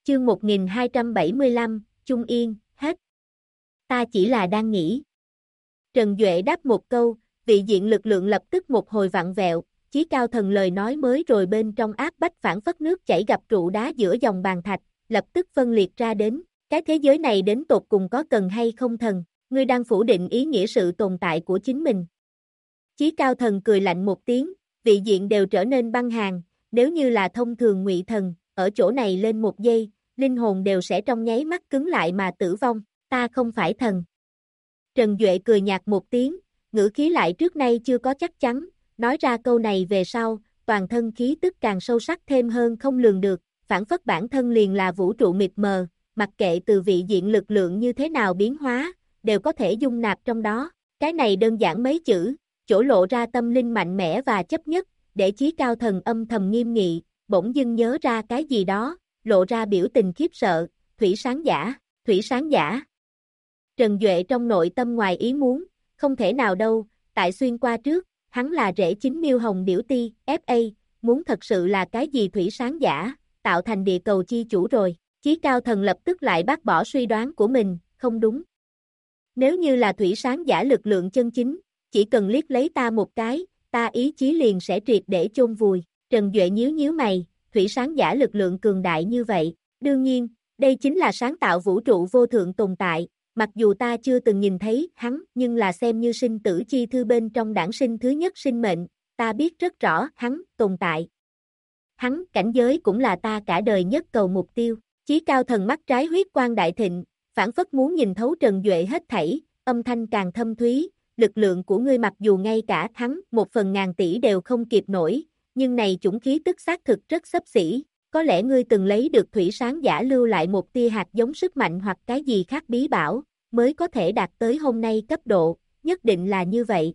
Chương 1275, Trung Yên, hết. Ta chỉ là đang nghĩ. Trần Duệ đáp một câu, vị diện lực lượng lập tức một hồi vặn vẹo, Chí Cao Thần lời nói mới rồi bên trong áp bách phản phất nước chảy gặp trụ đá giữa dòng bàn thạch, lập tức phân liệt ra đến, cái thế giới này đến tột cùng có cần hay không thần, ngươi đang phủ định ý nghĩa sự tồn tại của chính mình. Chí Cao Thần cười lạnh một tiếng, vị diện đều trở nên băng hàn, nếu như là thông thường ngụy thần, ở chỗ này lên một giây, linh hồn đều sẽ trong nháy mắt cứng lại mà tử vong, ta không phải thần. Trần Duệ cười nhạt một tiếng, ngữ khí lại trước nay chưa có chắc chắn, nói ra câu này về sau, toàn thân khí tức càng sâu sắc thêm hơn không lường được, phản phất bản thân liền là vũ trụ mịt mờ, mặc kệ từ vị diện lực lượng như thế nào biến hóa, đều có thể dung nạp trong đó, cái này đơn giản mấy chữ, chỗ lộ ra tâm linh mạnh mẽ và chấp nhất, để Chí Cao Thần âm thầm nghiêm nghị, bỗng dưng nhớ ra cái gì đó, lộ ra biểu tình khiếp sợ, thủy sáng giả. Trần Duệ trong nội tâm ngoài ý muốn, không thể nào đâu, tại xuyên qua trước, hắn là rễ chính Miêu Hồng Điểu Ti, FA, muốn thật sự là cái gì thủy sáng giả, tạo thành địa cầu chi chủ rồi, Chí Cao Thần lập tức lại bác bỏ suy đoán của mình, không đúng. Nếu như là thủy sáng giả lực lượng chân chính, chỉ cần liếc lấy ta một cái, ta ý chí liền sẽ triệt để chôn vùi, Trần Duệ nhíu mày, thủy sáng giả lực lượng cường đại như vậy, đương nhiên, đây chính là sáng tạo vũ trụ vô thượng tồn tại, mặc dù ta chưa từng nhìn thấy hắn, nhưng là xem như sinh tử chi thư bên trong đản sinh thứ nhất sinh mệnh, ta biết rất rõ hắn tồn tại. Hắn, cảnh giới cũng là ta cả đời nhất cầu mục tiêu, Chí Cao Thần mắt trái huyết quang đại thịnh, phản phất muốn nhìn thấu Trần Duệ hết thảy, âm thanh càng thâm thúy, lực lượng của ngươi mặc dù ngay cả hắn 1/1000 tỷ đều không kịp nổi, nhưng này chủng khí tức xác thực rất xấp xỉ, có lẽ ngươi từng lấy được thủy sáng giả lưu lại một tia hạt giống sức mạnh hoặc cái gì khác bí bảo, mới có thể đạt tới hôm nay cấp độ, nhất định là như vậy.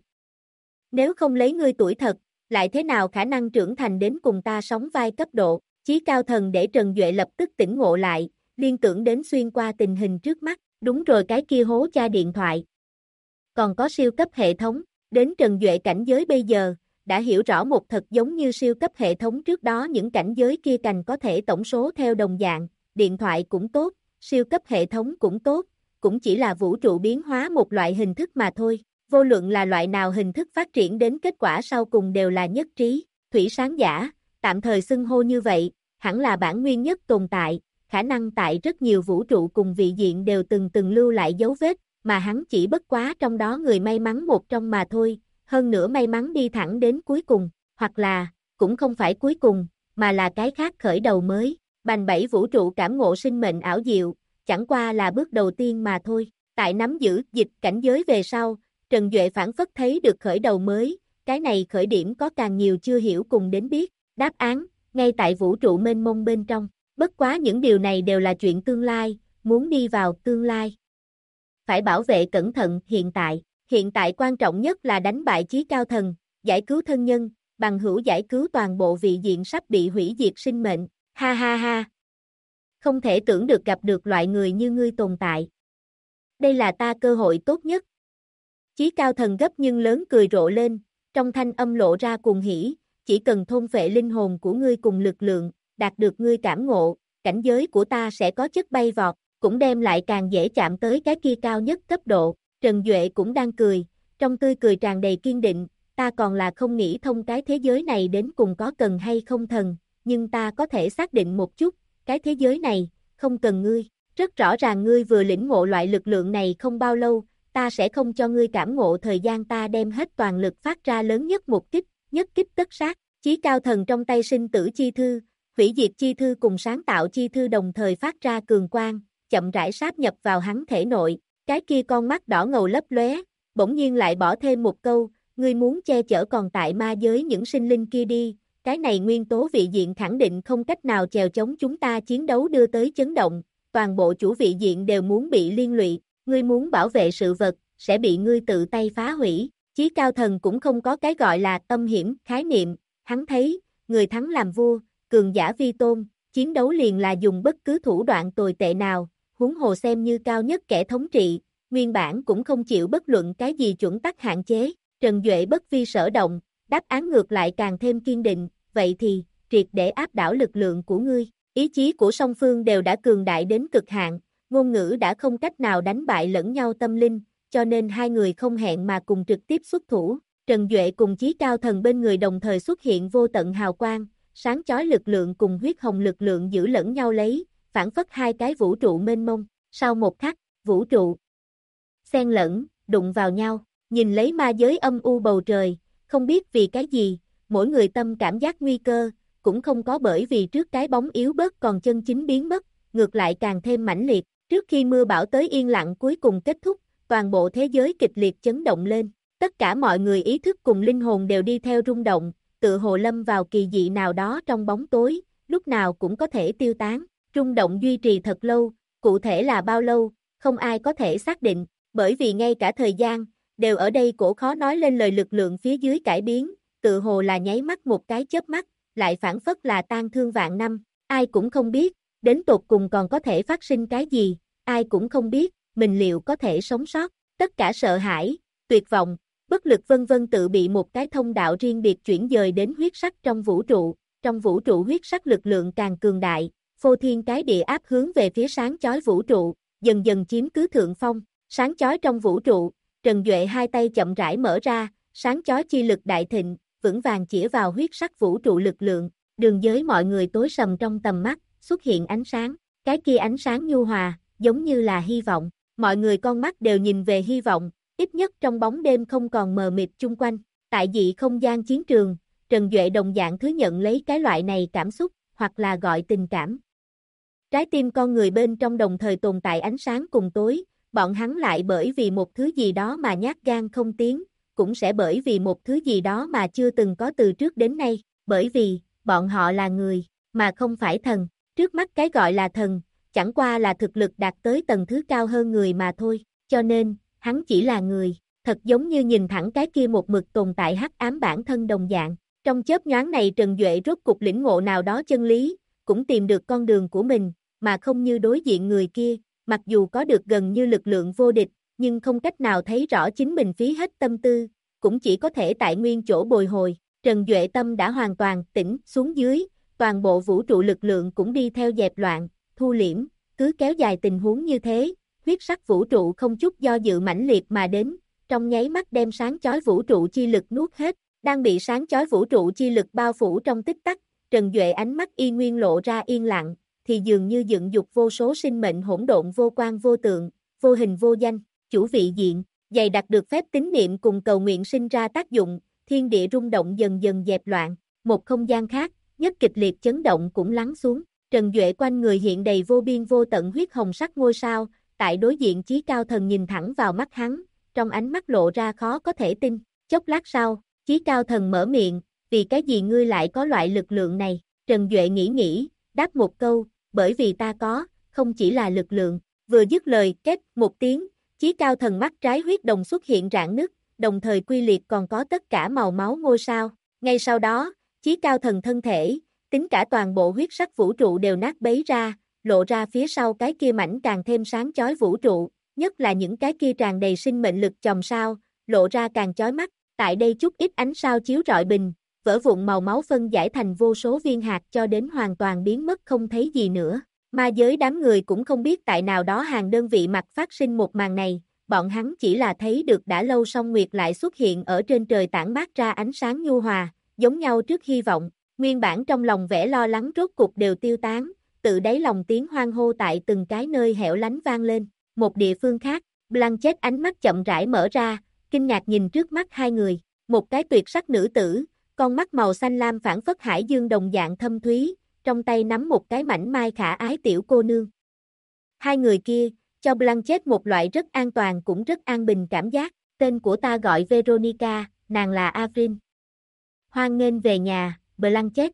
Nếu không lấy ngươi tuổi thật, lại thế nào khả năng trưởng thành đến cùng ta sóng vai cấp độ, Chí Cao Thần để Trần Duệ lập tức tỉnh ngộ lại, liên tưởng đến xuyên qua tình hình trước mắt, đúng rồi cái kia hố cha điện thoại. Còn có siêu cấp hệ thống, đến Trần Duệ cảnh giới bây giờ, đã hiểu rõ một thật giống như siêu cấp hệ thống trước đó những cảnh giới kia cành có thể tổng số theo đồng dạng, điện thoại cũng tốt, siêu cấp hệ thống cũng tốt, cũng chỉ là vũ trụ biến hóa một loại hình thức mà thôi, vô luận là loại nào hình thức phát triển đến kết quả sau cùng đều là nhất trí, thủy sáng giả, tạm thời xưng hô như vậy, hẳn là bản nguyên nhất tồn tại, khả năng tại rất nhiều vũ trụ cùng vị diện đều từng lưu lại dấu vết, mà hắn chỉ bất quá trong đó người may mắn một trong mà thôi, hơn nữa may mắn đi thẳng đến cuối cùng, hoặc là, cũng không phải cuối cùng, mà là cái khác khởi đầu mới, bành 7 vũ trụ cảm ngộ sinh mệnh ảo diệu, chẳng qua là bước đầu tiên mà thôi, tại nắm giữ dịch cảnh giới về sau, Trần Duệ phản phất thấy được khởi đầu mới, cái này khởi điểm có càng nhiều chưa hiểu cùng đến biết, đáp án, ngay tại vũ trụ mênh mông bên trong, bất quá những điều này đều là chuyện tương lai, muốn đi vào tương lai. Phải bảo vệ cẩn thận hiện tại quan trọng nhất là đánh bại Chí Cao Thần, giải cứu thân nhân, bằng hữu giải cứu toàn bộ vị diện sắp bị hủy diệt sinh mệnh, ha ha ha. Không thể tưởng được gặp được loại người như ngươi tồn tại. Đây là ta cơ hội tốt nhất. Chí Cao Thần gấp nhưng lớn cười rộ lên, trong thanh âm lộ ra cuồng hỉ, chỉ cần thôn phệ linh hồn của ngươi cùng lực lượng, đạt được ngươi cảm ngộ, cảnh giới của ta sẽ có chất bay vọt, cũng đem lại càng dễ chạm tới cái kia cao nhất cấp độ. Trần Duệ cũng đang cười, trong tươi cười tràn đầy kiên định, ta còn là không nghĩ thông cái thế giới này đến cùng có cần hay không thần, nhưng ta có thể xác định một chút, cái thế giới này, không cần ngươi, rất rõ ràng ngươi vừa lĩnh ngộ loại lực lượng này không bao lâu, ta sẽ không cho ngươi cảm ngộ thời gian ta đem hết toàn lực phát ra lớn nhất một kích, nhất kích tất sát, Chí Cao Thần trong tay sinh tử chi thư, hủy diệt chi thư cùng sáng tạo chi thư đồng thời phát ra cường quang, chậm rãi sáp nhập vào hắn thể nội, cái kia con mắt đỏ ngầu lấp lóe, bỗng nhiên lại bỏ thêm một câu, ngươi muốn che chở còn tại ma giới những sinh linh kia đi, cái này nguyên tố vị diện khẳng định không cách nào chèo chống chúng ta chiến đấu đưa tới chấn động, toàn bộ chủ vị diện đều muốn bị liên lụy, ngươi muốn bảo vệ sự vật, sẽ bị ngươi tự tay phá hủy, Chí Cao Thần cũng không có cái gọi là âm hiểm khái niệm, hắn thấy, người thắng làm vua, cường giả vi tôn, chiến đấu liền là dùng bất cứ thủ đoạn tồi tệ nào, huống hồ xem như cao nhất kẻ thống trị, nguyên bản cũng không chịu bất luận cái gì chuẩn tắc hạn chế, Trần Duệ bất vi sở động, đáp án ngược lại càng thêm kiên định, vậy thì, triệt để áp đảo lực lượng của ngươi, Ý chí của song phương đều đã cường đại đến cực hạn, ngôn ngữ đã không cách nào đánh bại lẫn nhau tâm linh, cho nên hai người không hẹn mà cùng trực tiếp xuất thủ. Trần Duệ cùng Chí Cao Thần bên người đồng thời xuất hiện vô tận hào quang, sáng chói lực lượng cùng huyết hồng lực lượng giữ lẫn nhau lấy, phản phất hai cái vũ trụ mênh mông. Sau một khắc, vũ trụ xen lẫn, đụng vào nhau, nhìn lấy ma giới âm u bầu trời, không biết vì cái gì, mỗi người tâm cảm giác nguy cơ, cũng không có bởi vì trước cái bóng yếu bớt còn chân chính biến mất, ngược lại càng thêm mãnh liệt. Trước khi mưa bão tới yên lặng cuối cùng kết thúc, toàn bộ thế giới kịch liệt chấn động lên, tất cả mọi người ý thức cùng linh hồn đều đi theo rung động, tựa hồ lâm vào kỳ dị nào đó trong bóng tối, lúc nào cũng có thể tiêu tán. Rung động duy trì thật lâu, cụ thể là bao lâu, không ai có thể xác định, bởi vì ngay cả thời gian, đều ở đây cổ khó nói lên lời lực lượng phía dưới cải biến, tựa hồ là nháy mắt một cái chớp mắt, lại phản phất là tang thương vạn năm, ai cũng không biết, đến tột cùng còn có thể phát sinh cái gì, ai cũng không biết, mình liệu có thể sống sót, tất cả sợ hãi, tuyệt vọng, bất lực vân vân tự bị một cái thông đạo riêng biệt chuyển dời đến huyết sắc trong vũ trụ huyết sắc lực lượng càng cường đại, phô thiên cái địa áp hướng về phía sáng chói vũ trụ, dần dần chiếm cứ thượng phong, sáng chói trong vũ trụ, Trần Duệ hai tay chậm rãi mở ra, sáng chói chi lực đại thịnh, vững vàng chĩa vào huyết sắc vũ trụ lực lượng, đường giới mọi người tối sầm trong tầm mắt, xuất hiện ánh sáng, cái kia ánh sáng nhu hòa, giống như là hy vọng, mọi người con mắt đều nhìn về hy vọng, ít nhất trong bóng đêm không còn mờ mịt chung quanh, tại dị không gian chiến trường, Trần Duệ đồng dạng thứ nhận lấy cái loại này cảm xúc, hoặc là gọi tình cảm. Trái tim con người bên trong đồng thời tồn tại ánh sáng cùng tối, bọn hắn lại bởi vì một thứ gì đó mà nhát gan không tiến, cũng sẽ bởi vì một thứ gì đó mà chưa từng có từ trước đến nay, bởi vì, bọn họ là người, mà không phải thần, trước mắt cái gọi là thần, chẳng qua là thực lực đạt tới tầng thứ cao hơn người mà thôi, cho nên, hắn chỉ là người, thật giống như nhìn thẳng cái kia một mực tồn tại hắc ám bản thân đồng dạng, trong chớp nhoáng này Trần Duệ rốt cục lĩnh ngộ nào đó chân lý, cũng tìm được con đường của mình, mà không như đối diện người kia, mặc dù có được gần như lực lượng vô địch, nhưng không cách nào thấy rõ chính mình phí hết tâm tư, cũng chỉ có thể tại nguyên chỗ bồi hồi. Trần Duệ tâm đã hoàn toàn tĩnh xuống dưới, toàn bộ vũ trụ lực lượng cũng đi theo dẹp loạn, thu liễm, cứ kéo dài tình huống như thế, huyết sắc vũ trụ không chút do dự mãnh liệt mà đến, trong nháy mắt đem sáng chói vũ trụ chi lực nuốt hết, đang bị sáng chói vũ trụ chi lực bao phủ trong tích tắc, Trần Duệ ánh mắt y nguyên lộ ra yên lặng, thì dường như dựng dục vô số sinh mệnh hỗn độn vô quan vô tượng, vô hình vô danh, chủ vị diện, dày đặc được phép tín niệm cùng cầu nguyện sinh ra tác dụng, thiên địa rung động dần dần dẹp loạn, một không gian khác, nhất kịch liệt chấn động cũng lắng xuống, Trần Duệ quanh người hiện đầy vô biên vô tận huyết hồng sắc ngôi sao, tại đối diện Chí Cao Thần nhìn thẳng vào mắt hắn, trong ánh mắt lộ ra khó có thể tin, chốc lát sau, Chí Cao Thần mở miệng, vì cái gì ngươi lại có loại lực lượng này, Trần Duệ nghĩ, đáp một câu, bởi vì ta có, không chỉ là lực lượng, vừa dứt lời, kết, một tiếng, Chí Cao Thần mắt trái huyết đồng xuất hiện rạn nứt, đồng thời quy liệt còn có tất cả màu máu ngôi sao, ngay sau đó, Chí Cao Thần thân thể, tính cả toàn bộ huyết sắc vũ trụ đều nát bấy ra, lộ ra phía sau cái kia mảnh càng thêm sáng chói vũ trụ, nhất là những cái kia tràn đầy sinh mệnh lực chòm sao, lộ ra càng chói mắt, tại đây chút ít ánh sao chiếu rọi bình, vỡ vụn màu máu phân giải thành vô số viên hạt cho đến hoàn toàn biến mất không thấy gì nữa. Ma giới đám người cũng không biết tại nào đó hàng đơn vị mặt phát sinh một màn này, bọn hắn chỉ là thấy được đã lâu song nguyệt lại xuất hiện ở trên trời tản mát ra ánh sáng nhu hòa, giống nhau trước hy vọng, nguyên bản trong lòng vẻ lo lắng rốt cục đều tiêu tán, tự đáy lòng tiếng hoan hô tại từng cái nơi hẻo lánh vang lên. Một địa phương khác, Blanchett ánh mắt chậm rãi mở ra, kinh ngạc nhìn trước mắt hai người, một cái tuyệt sắc nữ tử, con mắt màu xanh lam phảng phất hải dương đồng dạng thâm thúy, trong tay nắm một cái mảnh mai khả ái tiểu cô nương. Hai người kia, cho Blanchett một loại rất an toàn cũng rất an bình cảm giác, tên của ta gọi Veronica, nàng là Avril. Hoan nghênh về nhà, Blanchett.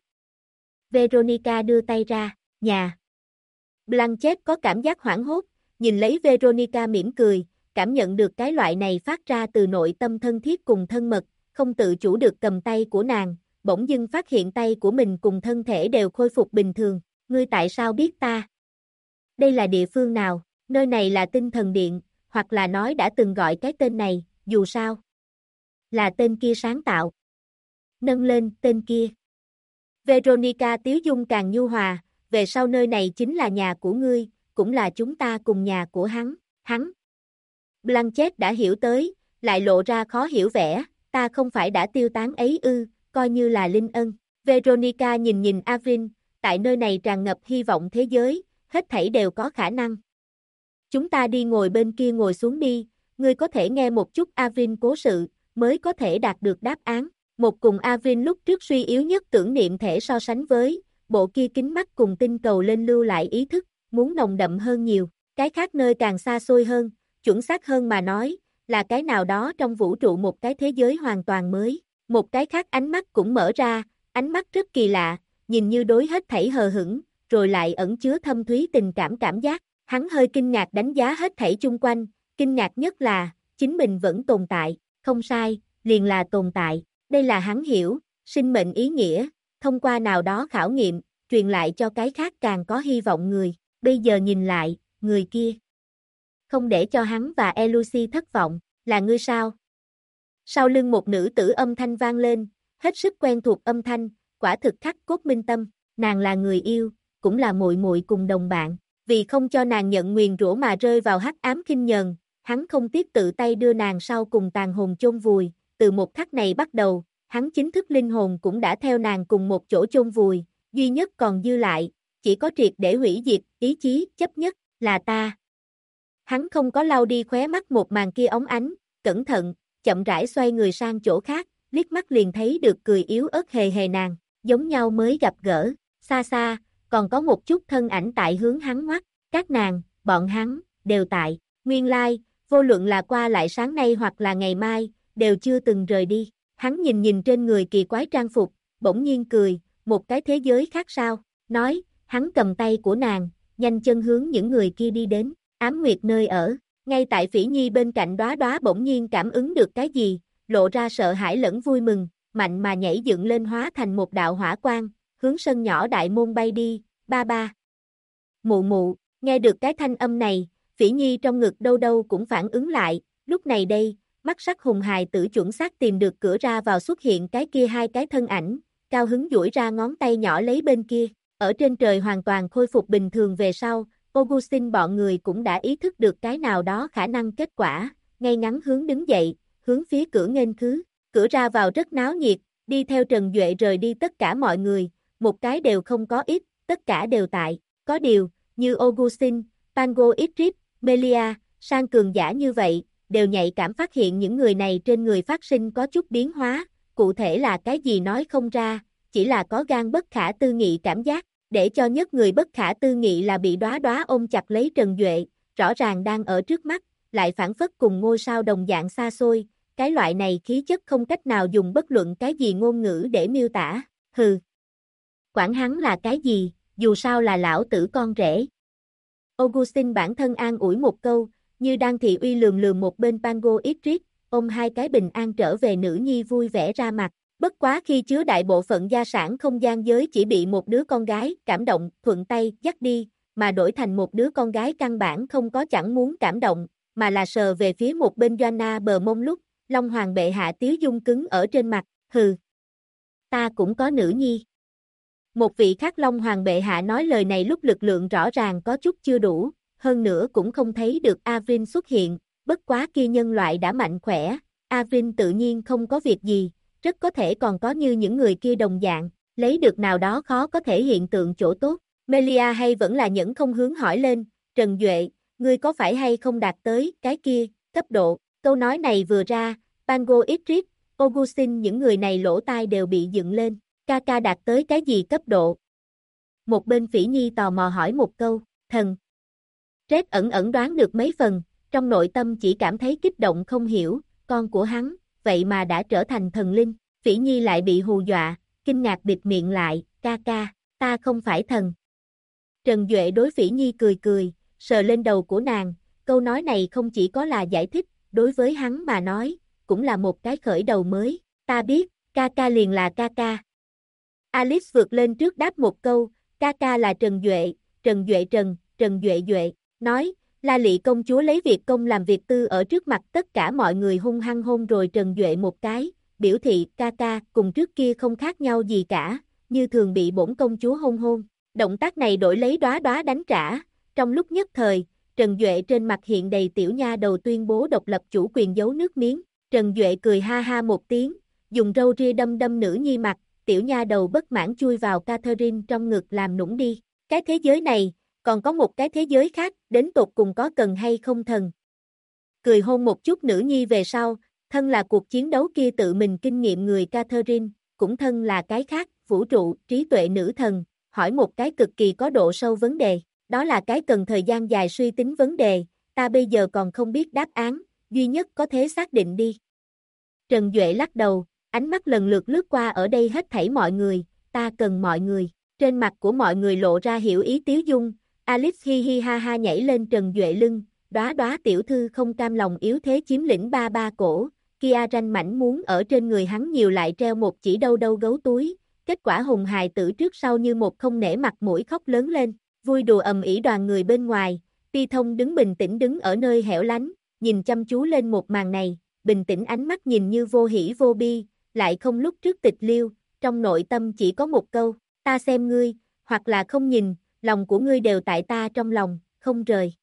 Veronica đưa tay ra, nhà. Blanchett có cảm giác hoảng hốt, nhìn lấy Veronica mỉm cười, cảm nhận được cái loại này phát ra từ nội tâm thân thiết cùng thân mật, không tự chủ được cầm tay của nàng, bỗng dưng phát hiện tay của mình cùng thân thể đều khôi phục bình thường, ngươi tại sao biết ta? Đây là địa phương nào? Nơi này là Tinh Thần Điện, hoặc là nói đã từng gọi cái tên này, dù sao. Là tên kia sáng tạo. Nâng lên, tên kia. Veronica tiếu dung càng nhu hòa, về sau nơi này chính là nhà của ngươi, cũng là chúng ta cùng nhà của hắn. Blanchett đã hiểu tới, lại lộ ra khó hiểu vẻ, ta không phải đã tiêu tán ấy ư, coi như là linh ân. Veronica nhìn Avin, tại nơi này tràn ngập hy vọng thế giới, hết thảy đều có khả năng. Chúng ta đi ngồi bên kia ngồi xuống đi, ngươi có thể nghe một chút Avin cố sự, mới có thể đạt được đáp án. Một cùng Avin lúc trước suy yếu nhất tưởng niệm thể so sánh với, bộ kia kính mắt cùng tinh cầu lên lưu lại ý thức, muốn nồng đậm hơn nhiều. Cái khác nơi càng xa xôi hơn, chuẩn xác hơn mà nói, là cái nào đó trong vũ trụ một cái thế giới hoàn toàn mới. Một cái khác ánh mắt cũng mở ra, ánh mắt rất kỳ lạ, nhìn như đối hết thảy hờ hững, rồi lại ẩn chứa thâm thúy tình cảm giác. Hắn hơi kinh ngạc đánh giá hết thảy chung quanh, kinh ngạc nhất là, chính mình vẫn tồn tại, không sai, liền là tồn tại. Đây là hắn hiểu, sinh mệnh ý nghĩa, thông qua nào đó khảo nghiệm, truyền lại cho cái khác càng có hy vọng người. Bây giờ nhìn lại, người kia. Không để cho hắn và Elucy thất vọng, là ngươi sao? Sau lưng một nữ tử âm thanh vang lên, hết sức quen thuộc âm thanh, quả thực khắc cốt minh tâm, nàng là người yêu, cũng là muội muội cùng đồng bạn. Vì không cho nàng nhận nguyền rủa mà rơi vào hắc ám khinh nhờn, hắn không tiếc tự tay đưa nàng sau cùng tàn hồn chôn vùi, từ một khắc này bắt đầu, hắn chính thức linh hồn cũng đã theo nàng cùng một chỗ chôn vùi, duy nhất còn dư lại, chỉ có triệt để hủy diệt, ý chí, chấp nhất, là ta. Hắn không có lau đi khóe mắt một màn kia óng ánh, cẩn thận, chậm rãi xoay người sang chỗ khác, liếc mắt liền thấy được cười yếu ớt hề nàng, giống nhau mới gặp gỡ, xa xa, còn có một chút thân ảnh tại hướng hắn ngoắt, các nàng, bọn hắn, đều tại, nguyên lai, vô luận là qua lại sáng nay hoặc là ngày mai, đều chưa từng rời đi. Hắn nhìn trên người kỳ quái trang phục, bỗng nhiên cười, một cái thế giới khác sao, nói, hắn cầm tay của nàng, nhanh chân hướng những người kia đi đến, Ám Nguyệt nơi ở, ngay tại Phỉ Nhi bên cạnh đóa đóa bỗng nhiên cảm ứng được cái gì, lộ ra sợ hãi lẫn vui mừng, mạnh mà nhảy dựng lên hóa thành một đạo hỏa quang, hướng sân nhỏ đại môn bay đi, ba. Mụ mụ, nghe được cái thanh âm này, Phỉ Nhi trong ngực đâu đâu cũng phản ứng lại, lúc này đây, mắt sắc hùng hài tử chuẩn xác tìm được cửa ra vào xuất hiện cái kia hai cái thân ảnh, cao hứng duỗi ra ngón tay nhỏ lấy bên kia, ở trên trời hoàn toàn khôi phục bình thường về sau, Augustine bọn người cũng đã ý thức được cái nào đó khả năng kết quả, ngay ngắn hướng đứng dậy, hướng phía cửa nghênh khứ, cửa ra vào rất náo nhiệt, đi theo Trần Duệ rời đi tất cả mọi người, một cái đều không có ít, tất cả đều tại, có điều, như Augustine, Pango Idris, Melia, sang cường giả như vậy, đều nhạy cảm phát hiện những người này trên người phát sinh có chút biến hóa, cụ thể là cái gì nói không ra, chỉ là có gan bất khả tư nghị cảm giác, để cho nhất người bất khả tư nghị là bị đóa đóa ôm chặt lấy Trần Duệ, rõ ràng đang ở trước mắt, lại phản phất cùng ngôi sao đồng dạng xa xôi, cái loại này khí chất không cách nào dùng bất luận cái gì ngôn ngữ để miêu tả, hừ. Quản hắn là cái gì, dù sao là lão tử con rể. Augustine bản thân an ủi một câu, như đang thị uy lườm một bên Pango Idris, ôm hai cái bình an trở về nữ nhi vui vẻ ra mặt. Bất quá khi chứa đại bộ phận gia sản không gian giới chỉ bị một đứa con gái cảm động, thuận tay, dắt đi, mà đổi thành một đứa con gái căn bản không có chẳng muốn cảm động, mà là sờ về phía một bên Joanna bờ mông lúc, Long Hoàng bệ hạ tiếu dung cứng ở trên mặt, hừ. Ta cũng có nữ nhi. Một vị khác Long Hoàng bệ hạ nói lời này lúc lực lượng rõ ràng có chút chưa đủ, hơn nữa cũng không thấy được Avin xuất hiện, bất quá kia nhân loại đã mạnh khỏe, Avin tự nhiên không có việc gì, rất có thể còn có như những người kia đồng dạng, lấy được nào đó khó có thể hiện tượng chỗ tốt. Melia hay vẫn là nhẫn không hướng hỏi lên, Trần Duệ, ngươi có phải hay không đạt tới cái kia, cấp độ, câu nói này vừa ra, Pango Idris, Augustine những người này lỗ tai đều bị dựng lên, ca đạt tới cái gì cấp độ? Một bên Phỉ Nhi tò mò hỏi một câu, thần. Red ẩn đoán được mấy phần, trong nội tâm chỉ cảm thấy kích động không hiểu, con của hắn, vậy mà đã trở thành thần linh, Phỉ Nhi lại bị hù dọa, kinh ngạc bịt miệng lại, ca, ta không phải thần. Trần Duệ đối Phỉ Nhi cười, sờ lên đầu của nàng, câu nói này không chỉ có là giải thích, đối với hắn mà nói, cũng là một cái khởi đầu mới, ta biết, ca liền là ca. Alice vượt lên trước đáp một câu, ca là Trần Duệ, Trần Duệ, nói, La Lị công chúa lấy việc công làm việc tư ở trước mặt tất cả mọi người hung hăng hôn rồi Trần Duệ một cái, biểu thị ca cùng trước kia không khác nhau gì cả, như thường bị bổn công chúa hôn, Động tác này đổi lấy đóa đóa đánh trả, trong lúc nhất thời, Trần Duệ trên mặt hiện đầy tiểu nha đầu tuyên bố độc lập chủ quyền giấu nước miếng. Trần Duệ cười ha ha một tiếng, dùng râu ria đâm đâm nữ nhi mặt, tiểu nha đầu bất mãn chui vào Catherine trong ngực làm nũng đi. Cái thế giới này, còn có một cái thế giới khác, đến tột cùng có cần hay không thần. Cười hôn một chút nữ nhi về sau, thân là cuộc chiến đấu kia tự mình kinh nghiệm người Catherine, cũng thân là cái khác, vũ trụ, trí tuệ nữ thần, hỏi một cái cực kỳ có độ sâu vấn đề, đó là cái cần thời gian dài suy tính vấn đề, ta bây giờ còn không biết đáp án, duy nhất có thể xác định đi. Trần Duệ lắc đầu, ánh mắt lần lượt lướt qua ở đây hết thảy mọi người, ta cần mọi người, trên mặt của mọi người lộ ra hiểu ý tiếu dung, Alice hi hi ha ha nhảy lên Trần Duệ lưng, đóa đóa tiểu thư không cam lòng yếu thế chiếm lĩnh ba ba cổ, kia ranh mảnh muốn ở trên người hắn nhiều lại treo một chỉ đâu đâu gấu túi, kết quả hùng hài tử trước sau như một không nể mặt mũi khóc lớn lên, vui đùa ầm ĩ đoàn người bên ngoài, Pi Thông đứng bình tĩnh đứng ở nơi hẻo lánh, nhìn chăm chú lên một màn này, bình tĩnh ánh mắt nhìn như vô hỉ vô bi, lại không lúc trước tịch liêu, trong nội tâm chỉ có một câu, ta xem ngươi, hoặc là không nhìn, lòng của ngươi đều tại ta trong lòng, không rời.